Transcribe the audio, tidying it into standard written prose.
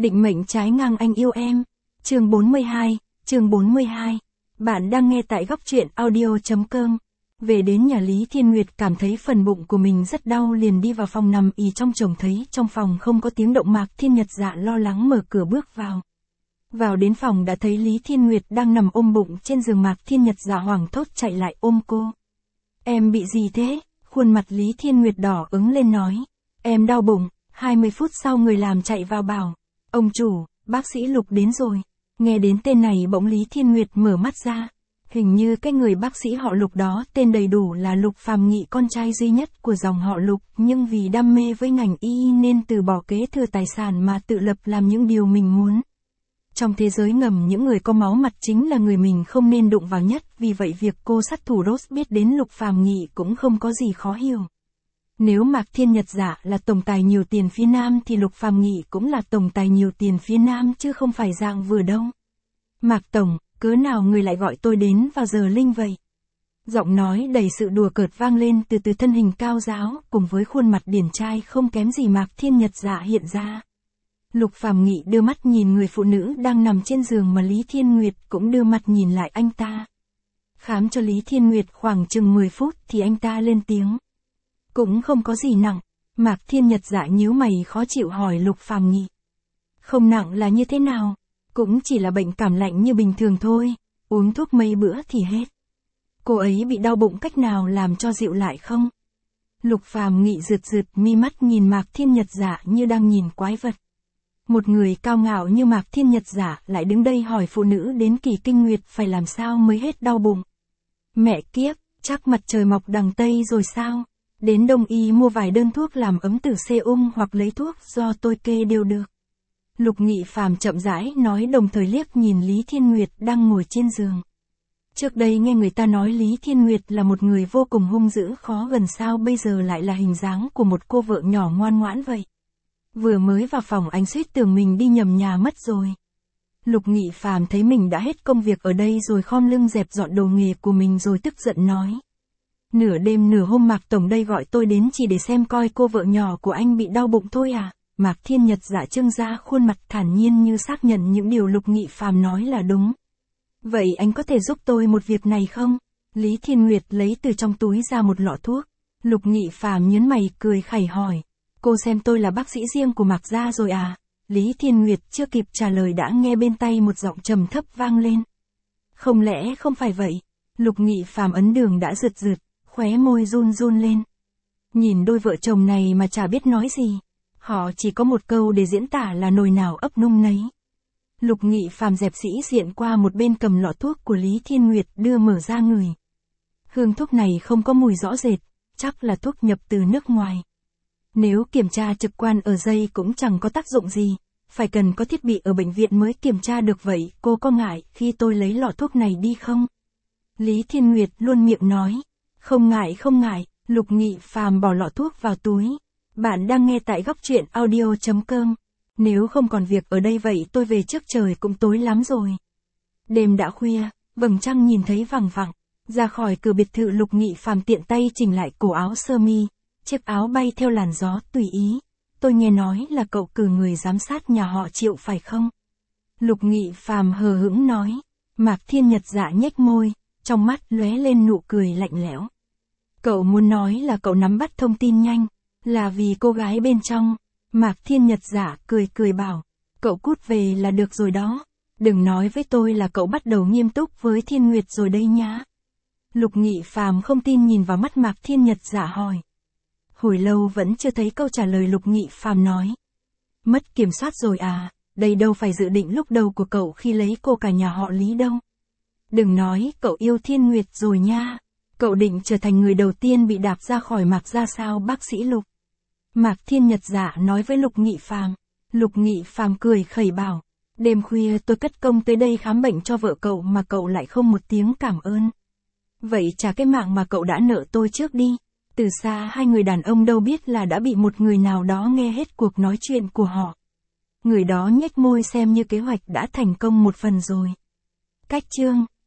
Định mệnh trái ngang anh yêu em. Chương 42. Bạn đang nghe tại góc truyện audio.com. Về đến nhà Lý Thiên Nguyệt cảm thấy phần bụng của mình rất đau, liền đi vào phòng nằm ì trong chồng, thấy trong phòng không có tiếng động. Mạc Thiên Nhật Dạ lo lắng mở cửa bước vào. Vào đến phòng đã thấy Lý Thiên Nguyệt đang nằm ôm bụng trên giường. Mạc Thiên Nhật Dạ hoảng thốt chạy lại ôm cô. Em bị gì thế? Khuôn mặt Lý Thiên Nguyệt đỏ ửng lên nói. Em đau bụng. 20 phút sau người làm chạy vào bảo. Ông chủ, bác sĩ Lục đến rồi. Nghe đến tên này bỗng Lý Thiên Nguyệt mở mắt ra. Hình như cái người bác sĩ họ Lục đó tên đầy đủ là Lục Phàm Nghị, con trai duy nhất của dòng họ Lục, nhưng vì đam mê với ngành y nên từ bỏ kế thừa tài sản mà tự lập làm những điều mình muốn. Trong thế giới ngầm, những người có máu mặt chính là người mình không nên đụng vào nhất, vì vậy việc cô sát thủ Rose biết đến Lục Phàm Nghị cũng không có gì khó hiểu. Nếu Mạc Thiên Nhật Dạ là tổng tài nhiều tiền phía Nam thì Lục Phàm Nghị cũng là tổng tài nhiều tiền phía Nam, chứ không phải dạng vừa đâu. Mạc Tổng, cớ nào người lại gọi tôi đến vào giờ linh vậy? Giọng nói đầy sự đùa cợt vang lên từ thân hình cao ráo, cùng với khuôn mặt điển trai không kém gì Mạc Thiên Nhật Dạ hiện ra. Lục Phàm Nghị đưa mắt nhìn người phụ nữ đang nằm trên giường mà Lý Thiên Nguyệt cũng đưa mắt nhìn lại anh ta. Khám cho Lý Thiên Nguyệt khoảng chừng 10 phút thì anh ta lên tiếng. Cũng không có gì nặng. Mạc Thiên Nhật Dạ nhíu mày khó chịu hỏi Lục Phàm Nghị. Không nặng là như thế nào? Cũng chỉ là bệnh cảm lạnh như bình thường thôi, uống thuốc mấy bữa thì hết. Cô ấy bị đau bụng cách nào làm cho dịu lại không? Lục Phàm Nghị rượt mi mắt nhìn Mạc Thiên Nhật Dạ như đang nhìn quái vật. Một người cao ngạo như Mạc Thiên Nhật Dạ lại đứng đây hỏi phụ nữ đến kỳ kinh nguyệt phải làm sao mới hết đau bụng. Mẹ kiếp, chắc mặt trời mọc đằng Tây rồi sao? Đến Đông y mua vài đơn thuốc làm ấm từ hoặc lấy thuốc do tôi kê đều được. Lục Nghị Phàm chậm rãi nói, đồng thời liếc nhìn Lý Thiên Nguyệt đang ngồi trên giường. Trước đây nghe người ta nói Lý Thiên Nguyệt là một người vô cùng hung dữ khó gần, sao bây giờ lại là hình dáng của một cô vợ nhỏ ngoan ngoãn vậy? Vừa mới vào phòng anh suýt tưởng mình đi nhầm nhà mất rồi. Lục Nghị Phàm thấy mình đã hết công việc ở đây rồi khom lưng dẹp dọn đồ nghề của mình rồi tức giận nói. Nửa đêm nửa hôm Mạc Tổng đây gọi tôi đến chỉ để xem coi cô vợ nhỏ của anh bị đau bụng thôi à? Mạc Thiên Nhật Dạ trưng ra khuôn mặt thản nhiên như xác nhận những điều Lục Nghị Phàm nói là đúng. Vậy anh có thể giúp tôi một việc này không? Lý Thiên Nguyệt lấy từ trong túi ra một lọ thuốc. Lục Nghị Phàm nhớn mày cười khẩy hỏi. Cô xem tôi là bác sĩ riêng của Mạc gia rồi à? Lý Thiên Nguyệt chưa kịp trả lời đã nghe bên tay một giọng trầm thấp vang lên. Không lẽ không phải vậy? Lục Nghị Phàm ấn đường đã rượt, khóe môi run lên. Nhìn đôi vợ chồng này mà chả biết nói gì. Họ chỉ có một câu để diễn tả là nồi nào ấp nung nấy. Lục Nghị Phàm dẹp sĩ diện qua một bên, cầm lọ thuốc của Lý Thiên Nguyệt đưa mở ra ngửi. Hương thuốc này không có mùi rõ rệt, chắc là thuốc nhập từ nước ngoài. Nếu kiểm tra trực quan ở dây cũng chẳng có tác dụng gì, phải cần có thiết bị ở bệnh viện mới kiểm tra được. Vậy cô có ngại khi tôi lấy lọ thuốc này đi không? Lý Thiên Nguyệt luôn miệng nói. Không ngại. Lục Nghị Phàm bỏ lọ thuốc vào túi. Bạn đang nghe tại góc truyện audio.com. Nếu không còn việc ở đây vậy tôi về trước, trời cũng tối lắm rồi. Đêm đã khuya, vầng trăng nhìn thấy vằng vẳng. Ra khỏi cửa biệt thự, Lục Nghị Phàm tiện tay chỉnh lại cổ áo sơ mi. Chiếc áo bay theo làn gió tùy ý. Tôi nghe nói là cậu cử người giám sát nhà họ Triệu phải không? Lục Nghị Phàm hờ hững nói. Mạc Thiên Nhật Dạ nhếch môi, trong mắt lóe lên nụ cười lạnh lẽo. Cậu muốn nói là cậu nắm bắt thông tin nhanh, là vì cô gái bên trong. Mạc Thiên Nhật Dạ cười bảo. Cậu cút về là được rồi đó. Đừng nói với tôi là cậu bắt đầu nghiêm túc với Thiên Nguyệt rồi đây nhá. Lục Nghị Phàm không tin nhìn vào mắt Mạc Thiên Nhật Dạ hỏi. Hồi lâu vẫn chưa thấy câu trả lời. Lục Nghị Phàm nói. Mất kiểm soát rồi à? Đây đâu phải dự định lúc đầu của cậu khi lấy cô cả nhà họ Lý đâu. Đừng nói cậu yêu Thiên Nguyệt rồi nha. Cậu định trở thành người đầu tiên bị đạp ra khỏi Mạc gia sao bác sĩ Lục? Mạc Thiên Nhật Dạ nói với Lục Nghị Phàm. Lục Nghị Phàm cười khẩy bảo. Đêm khuya tôi cất công tới đây khám bệnh cho vợ cậu mà cậu lại không một tiếng cảm ơn. Vậy trả cái mạng mà cậu đã nợ tôi trước đi. Từ xa hai người đàn ông đâu biết là đã bị một người nào đó nghe hết cuộc nói chuyện của họ. Người đó nhếch môi xem như kế hoạch đã thành công một phần rồi. Cách chương